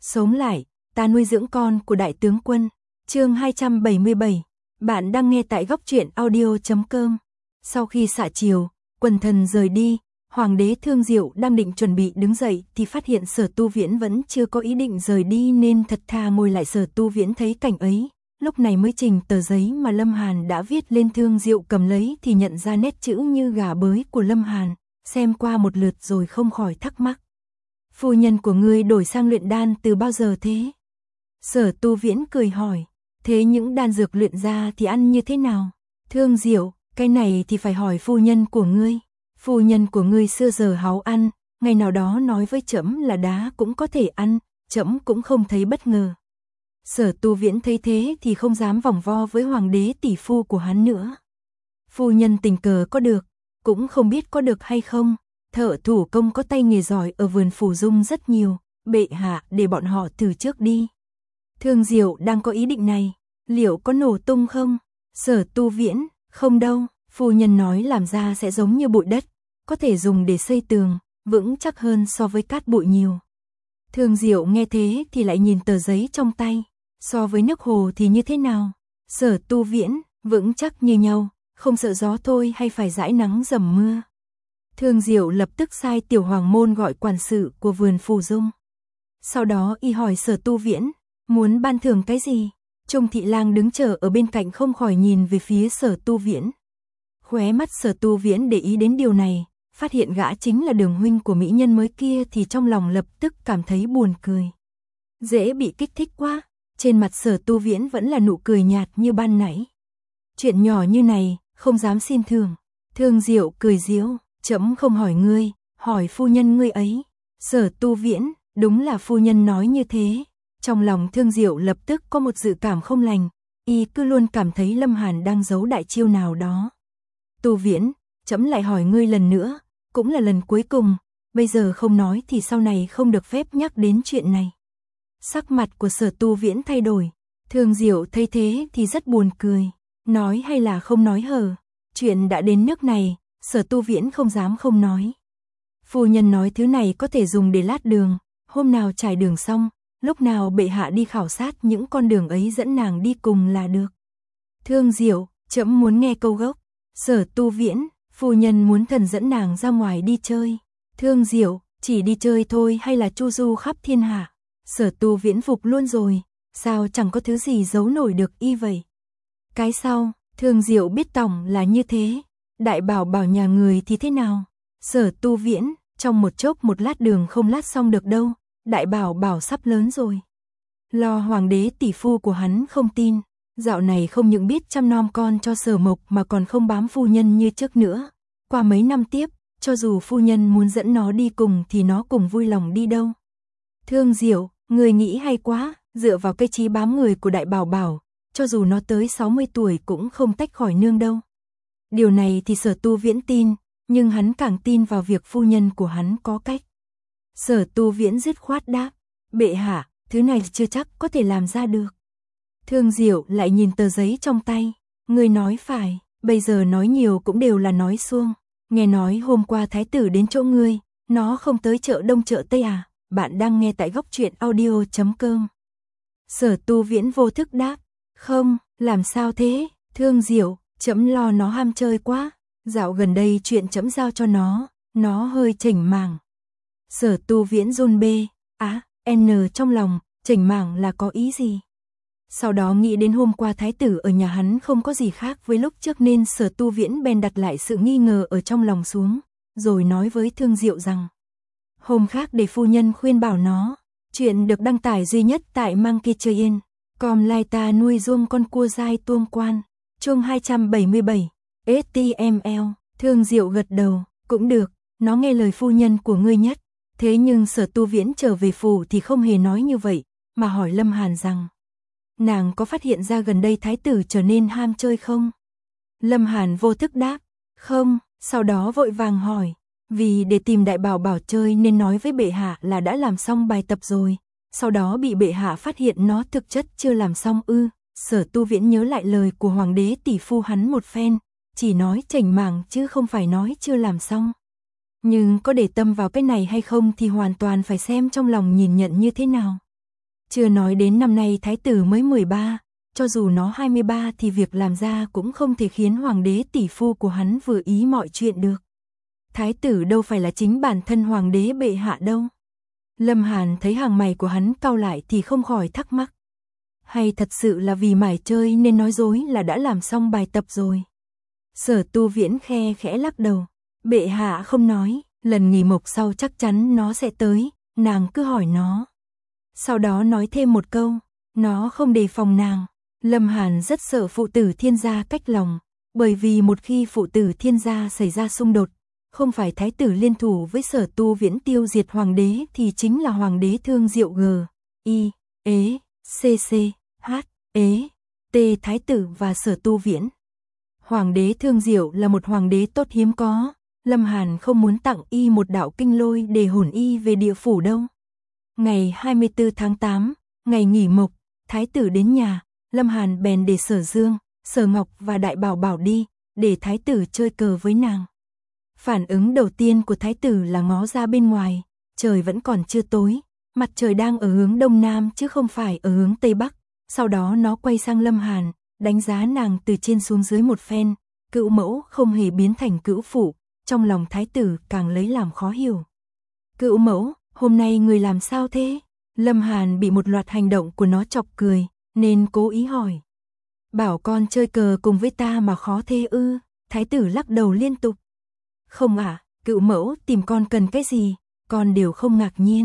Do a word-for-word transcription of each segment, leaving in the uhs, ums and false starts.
Sống lại, ta nuôi dưỡng con của đại tướng quân. Chương hai trăm bảy mươi bảy. Bạn đang nghe tại góc truyện audio chấm com. Sau khi xạ chiều, quần thần rời đi, Hoàng đế Thương Diệu đang định chuẩn bị đứng dậy thì phát hiện Sở Tu Viễn vẫn chưa có ý định rời đi nên thật thà ngồi lại. Sở Tu Viễn thấy cảnh ấy, lúc này mới trình tờ giấy mà Lâm Hàn đã viết lên. Thương Diệu cầm lấy thì nhận ra nét chữ như gà bới của Lâm Hàn, xem qua một lượt rồi không khỏi thắc mắc. Phu nhân của ngươi đổi sang luyện đan từ bao giờ thế? Sở Tu Viễn cười hỏi, thế những đan dược luyện ra thì ăn như thế nào? Thương Diệu, cái này thì phải hỏi phu nhân của ngươi. Phu nhân của ngươi xưa giờ háo ăn, ngày nào đó nói với trẫm là đá cũng có thể ăn, trẫm cũng không thấy bất ngờ. Sở Tu Viễn thấy thế thì không dám vòng vo với hoàng đế tỷ phu của hắn nữa. Phu nhân tình cờ có được, cũng không biết có được hay không. Thợ thủ công có tay nghề giỏi ở vườn Phủ Dung rất nhiều, bệ hạ để bọn họ thử trước đi. Thương Diệu đang có ý định này, liệu có nổ tung không? Sở Tu Viễn, không đâu, phu nhân nói làm ra sẽ giống như bụi đất, có thể dùng để xây tường, vững chắc hơn so với cát bụi nhiều. Thương Diệu nghe thế thì lại nhìn tờ giấy trong tay, so với nước hồ thì như thế nào? Sở Tu Viễn, vững chắc như nhau, không sợ gió thôi hay phải dãi nắng dầm mưa. Thương Diệu lập tức sai Tiểu Hoàng môn gọi quản sự của vườn Phủ Dung. Sau đó y hỏi Sở Tu Viễn, muốn ban thưởng cái gì? Trung Thị Lang đứng chờ ở bên cạnh không khỏi nhìn về phía Sở Tu Viễn. Khóe mắt Sở Tu Viễn để ý đến điều này, phát hiện gã chính là Đường huynh của mỹ nhân mới kia thì trong lòng lập tức cảm thấy buồn cười. Dễ bị kích thích quá, trên mặt Sở Tu Viễn vẫn là nụ cười nhạt như ban nãy. Chuyện nhỏ như này, không dám xin thưởng. Thương Diệu cười giễu, trẫm không hỏi ngươi, hỏi phu nhân ngươi ấy. Sở Tu Viễn, đúng là phu nhân nói như thế. Trong lòng Thương Diệu lập tức có một dự cảm không lành, y cứ luôn cảm thấy Lâm Hàn đang giấu đại chiêu nào đó. Tu Viễn, trẫm lại hỏi ngươi lần nữa, cũng là lần cuối cùng, bây giờ không nói thì sau này không được phép nhắc đến chuyện này. Sắc mặt của Sở Tu Viễn thay đổi, Thương Diệu thấy thế thì rất buồn cười, nói hay là không nói hờ, chuyện đã đến nước này, Sở Tu Viễn không dám không nói. Phu nhân nói thứ này có thể dùng để lát đường, hôm nào trải đường xong, lúc nào bệ hạ đi khảo sát những con đường ấy dẫn nàng đi cùng là được. Thương Diệu, trẫm muốn nghe câu gốc. Sở Tu Viễn, phu nhân muốn thần dẫn nàng ra ngoài đi chơi. Thương Diệu, chỉ đi chơi thôi hay là chu du khắp thiên hạ? Sở Tu Viễn phục luôn rồi, sao chẳng có thứ gì giấu nổi được y vậy? Cái sau, Thương Diệu biết tổng là như thế, đại bảo bảo nhà người thì thế nào? Sở Tu Viễn, trong một chốc một lát đường không lát xong được đâu, đại bảo bảo sắp lớn rồi. Lo hoàng đế tỷ phu của hắn không tin, dạo này không những biết chăm nom con cho Sở Mộc mà còn không bám phu nhân như trước nữa. Qua mấy năm tiếp, cho dù phu nhân muốn dẫn nó đi cùng thì nó cùng vui lòng đi đâu. Thương Diệu, người nghĩ hay quá, dựa vào cái trí bám người của đại bảo bảo, cho dù nó tới sáu mươi tuổi cũng không tách khỏi nương đâu. Điều này thì Sở Tu Viễn tin, nhưng hắn càng tin vào việc phu nhân của hắn có cách. Sở Tu Viễn dứt khoát đáp, bệ hạ, thứ này chưa chắc có thể làm ra được. Thương Diệu lại nhìn tờ giấy trong tay, người nói phải, bây giờ nói nhiều cũng đều là nói suông. Nghe nói hôm qua thái tử đến chỗ ngươi, nó không tới chợ Đông chợ Tây à? Bạn đang nghe tại góc truyện audio chấm com. Sở Tu Viễn vô thức đáp, không, làm sao thế? Thương Diệu, trẫm lo nó ham chơi quá, dạo gần đây chuyện trẫm giao cho nó, nó hơi chểnh mảng. Sở Tu Viễn run bê, á, à, n trong lòng, chểnh mảng là có ý gì? Sau đó nghĩ đến hôm qua thái tử ở nhà hắn không có gì khác với lúc trước nên Sở Tu Viễn bèn đặt lại sự nghi ngờ ở trong lòng xuống, rồi nói với Thương Diệu rằng, hôm khác để phu nhân khuyên bảo nó. Chuyện được đăng tải duy nhất tại Monkey Train, com lai ta nuôi ruông con cua dai tuông quan, chương hai trăm bảy mươi bảy, ếch ti em eo. Thương Diệu gật đầu, cũng được, nó nghe lời phu nhân của ngươi nhất. Thế nhưng Sở Tu Viễn trở về phủ thì không hề nói như vậy, mà hỏi Lâm Hàn rằng, nàng có phát hiện ra gần đây thái tử trở nên ham chơi không? Lâm Hàn vô thức đáp, không, sau đó vội vàng hỏi, vì để tìm đại bảo bảo chơi nên nói với bệ hạ là đã làm xong bài tập rồi, sau đó bị bệ hạ phát hiện nó thực chất chưa làm xong ư. Sở Tu Viễn nhớ lại lời của hoàng đế tỷ phu hắn một phen, chỉ nói chểnh mảng chứ không phải nói chưa làm xong. Nhưng có để tâm vào cái này hay không thì hoàn toàn phải xem trong lòng nhìn nhận như thế nào. Chưa nói đến năm nay thái tử mới mười ba, cho dù nó hai mươi ba thì việc làm ra cũng không thể khiến hoàng đế tỷ phu của hắn vừa ý mọi chuyện được. Thái tử đâu phải là chính bản thân hoàng đế bệ hạ đâu. Lâm Hàn thấy hàng mày của hắn cau lại thì không khỏi thắc mắc. Hay thật sự là vì mải chơi nên nói dối là đã làm xong bài tập rồi. Sở Tu Viễn khe khẽ lắc đầu. Bệ hạ không nói, lần nghỉ mộc sau chắc chắn nó sẽ tới, nàng cứ hỏi nó. Sau đó nói thêm một câu, nó không đề phòng nàng. Lâm Hàn rất sợ phụ tử Thiên gia cách lòng, bởi vì một khi phụ tử Thiên gia xảy ra xung đột, không phải thái tử liên thủ với Sở Tu Viễn tiêu diệt hoàng đế thì chính là hoàng đế Thương Diệu G, I, Ế, C C, H, Ế, T thái tử và Sở Tu Viễn. Hoàng đế Thương Diệu là một hoàng đế tốt hiếm có, Lâm Hàn không muốn tặng y một đạo kinh lôi để hồn y về địa phủ đâu. Ngày hai mươi tư tháng tám, ngày nghỉ mộc, thái tử đến nhà, Lâm Hàn bèn để Sở Dương, Sở Ngọc và Đại Bảo Bảo đi, để thái tử chơi cờ với nàng. Phản ứng đầu tiên của thái tử là ngó ra bên ngoài, trời vẫn còn chưa tối, mặt trời đang ở hướng đông nam chứ không phải ở hướng tây bắc. Sau đó nó quay sang Lâm Hàn, đánh giá nàng từ trên xuống dưới một phen, cữu mẫu không hề biến thành cữu phụ, trong lòng thái tử càng lấy làm khó hiểu. Cữu mẫu, hôm nay người làm sao thế? Lâm Hàn bị một loạt hành động của nó chọc cười, nên cố ý hỏi. Bảo con chơi cờ cùng với ta mà khó thế ư? Thái tử lắc đầu liên tục. Không ạ, à, cữu mẫu tìm con cần cái gì, con đều không ngạc nhiên.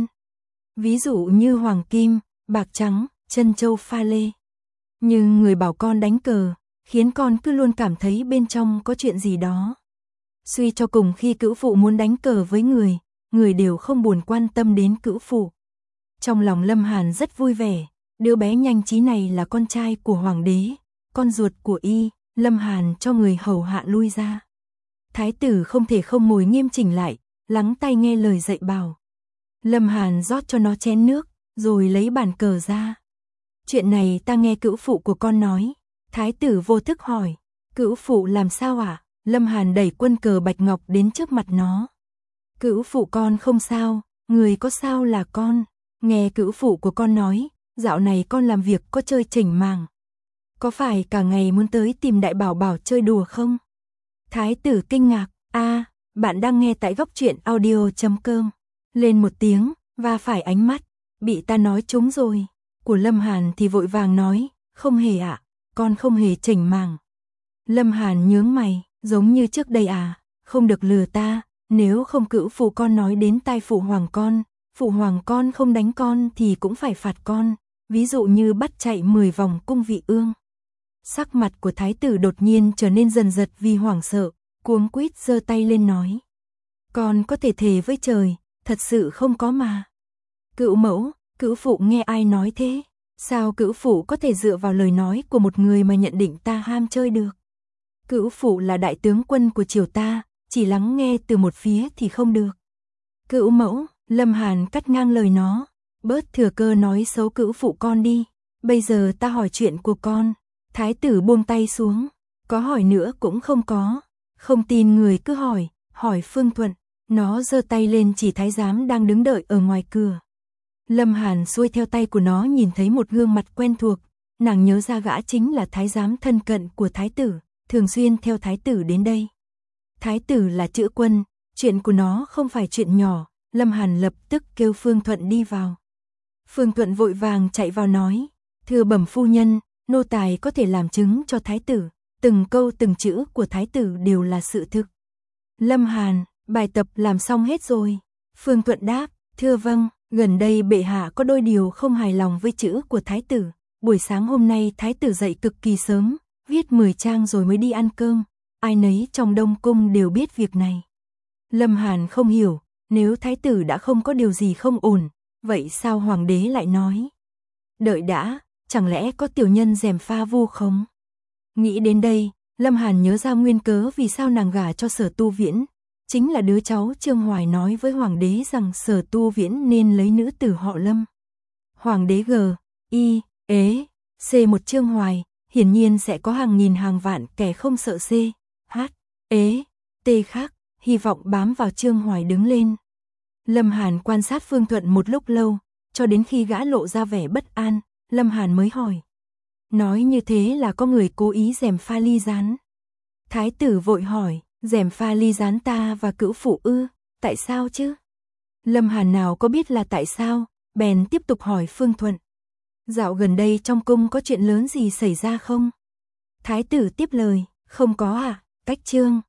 Ví dụ như hoàng kim, bạc trắng, chân châu pha lê. Nhưng người bảo con đánh cờ, khiến con cứ luôn cảm thấy bên trong có chuyện gì đó. Suy cho cùng khi cữu phụ muốn đánh cờ với người, người đều không buồn quan tâm đến cữu phụ. Trong lòng Lâm Hàn rất vui vẻ, đứa bé nhanh trí này là con trai của hoàng đế, con ruột của y. Lâm Hàn cho người hầu hạ lui ra. Thái tử không thể không ngồi nghiêm chỉnh lại, lắng tai nghe lời dạy bảo. Lâm Hàn rót cho nó chén nước, rồi lấy bàn cờ ra. Chuyện này ta nghe cữu phụ của con nói. Thái tử vô thức hỏi, cữu phụ làm sao ạ? À? Lâm Hàn đẩy quân cờ bạch ngọc đến trước mặt nó. Cữu phụ con không sao, người có sao là con. Nghe cữu phụ của con nói, dạo này con làm việc có chơi chỉnh màng. Có phải cả ngày muốn tới tìm Đại Bảo Bảo chơi đùa không? Thái tử kinh ngạc, a, à, bạn đang nghe tại góc truyện audio chấm com. Lên một tiếng, và phải ánh mắt, bị ta nói trúng rồi. Của Lâm Hàn thì vội vàng nói, không hề ạ, à, con không hề chỉnh màng. Lâm Hàn nhướng mày, giống như trước đây à, không được lừa ta, nếu không cữu phụ con nói đến tai phụ hoàng con, phụ hoàng con không đánh con thì cũng phải phạt con, ví dụ như bắt chạy mười vòng cung vị ương. Sắc mặt của thái tử đột nhiên trở nên dần dật vì hoảng sợ, cuống quýt giơ tay lên nói. Con có thể thề với trời, thật sự không có mà. Cữu mẫu, cữu phụ nghe ai nói thế? Sao cữu phụ có thể dựa vào lời nói của một người mà nhận định ta ham chơi được? Cữu phụ là đại tướng quân của triều ta, chỉ lắng nghe từ một phía thì không được. Cữu mẫu, Lâm Hàn cắt ngang lời nó, bớt thừa cơ nói xấu cữu phụ con đi, bây giờ ta hỏi chuyện của con. Thái tử buông tay xuống, có hỏi nữa cũng không có, không tin người cứ hỏi, hỏi Phương Thuận. Nó giơ tay lên chỉ thái giám đang đứng đợi ở ngoài cửa. Lâm Hàn xuôi theo tay của nó nhìn thấy một gương mặt quen thuộc, nàng nhớ ra gã chính là thái giám thân cận của thái tử, thường xuyên theo thái tử đến đây. Thái tử là chữ quân, chuyện của nó không phải chuyện nhỏ, Lâm Hàn lập tức kêu Phương Thuận đi vào. Phương Thuận vội vàng chạy vào nói, thưa bẩm phu nhân, nô tài có thể làm chứng cho thái tử, từng câu từng chữ của thái tử đều là sự thực. Lâm Hàn, bài tập làm xong hết rồi. Phương Thuận đáp, thưa vâng, gần đây bệ hạ có đôi điều không hài lòng với chữ của thái tử. Buổi sáng hôm nay thái tử dậy cực kỳ sớm, viết mười trang rồi mới đi ăn cơm. Ai nấy trong Đông Cung đều biết việc này. Lâm Hàn không hiểu, nếu thái tử đã không có điều gì không ổn, vậy sao hoàng đế lại nói? Đợi đã, chẳng lẽ có tiểu nhân gièm pha vu khống? Nghĩ đến đây, Lâm Hàn nhớ ra nguyên cớ vì sao nàng gả cho Sở Tu Viễn. Chính là đứa cháu Trương Hoài nói với hoàng đế rằng Sở Tu Viễn nên lấy nữ tử họ Lâm. Hoàng đế G, I, Ế, C một Trương Hoài, hiển nhiên sẽ có hàng nghìn hàng vạn kẻ không sợ C, H, Ế, T khác, hy vọng bám vào Trương Hoài đứng lên. Lâm Hàn quan sát Phương Thuận một lúc lâu, cho đến khi gã lộ ra vẻ bất an, Lâm Hàn mới hỏi. Nói như thế là có người cố ý gièm pha ly gián. Thái tử vội hỏi, gièm pha ly gián ta và cữu phụ ư, tại sao chứ? Lâm Hàn nào có biết là tại sao, bèn tiếp tục hỏi Phương Thuận. Dạo gần đây trong cung có chuyện lớn gì xảy ra không? Thái tử tiếp lời, không có ạ, à, cách trương.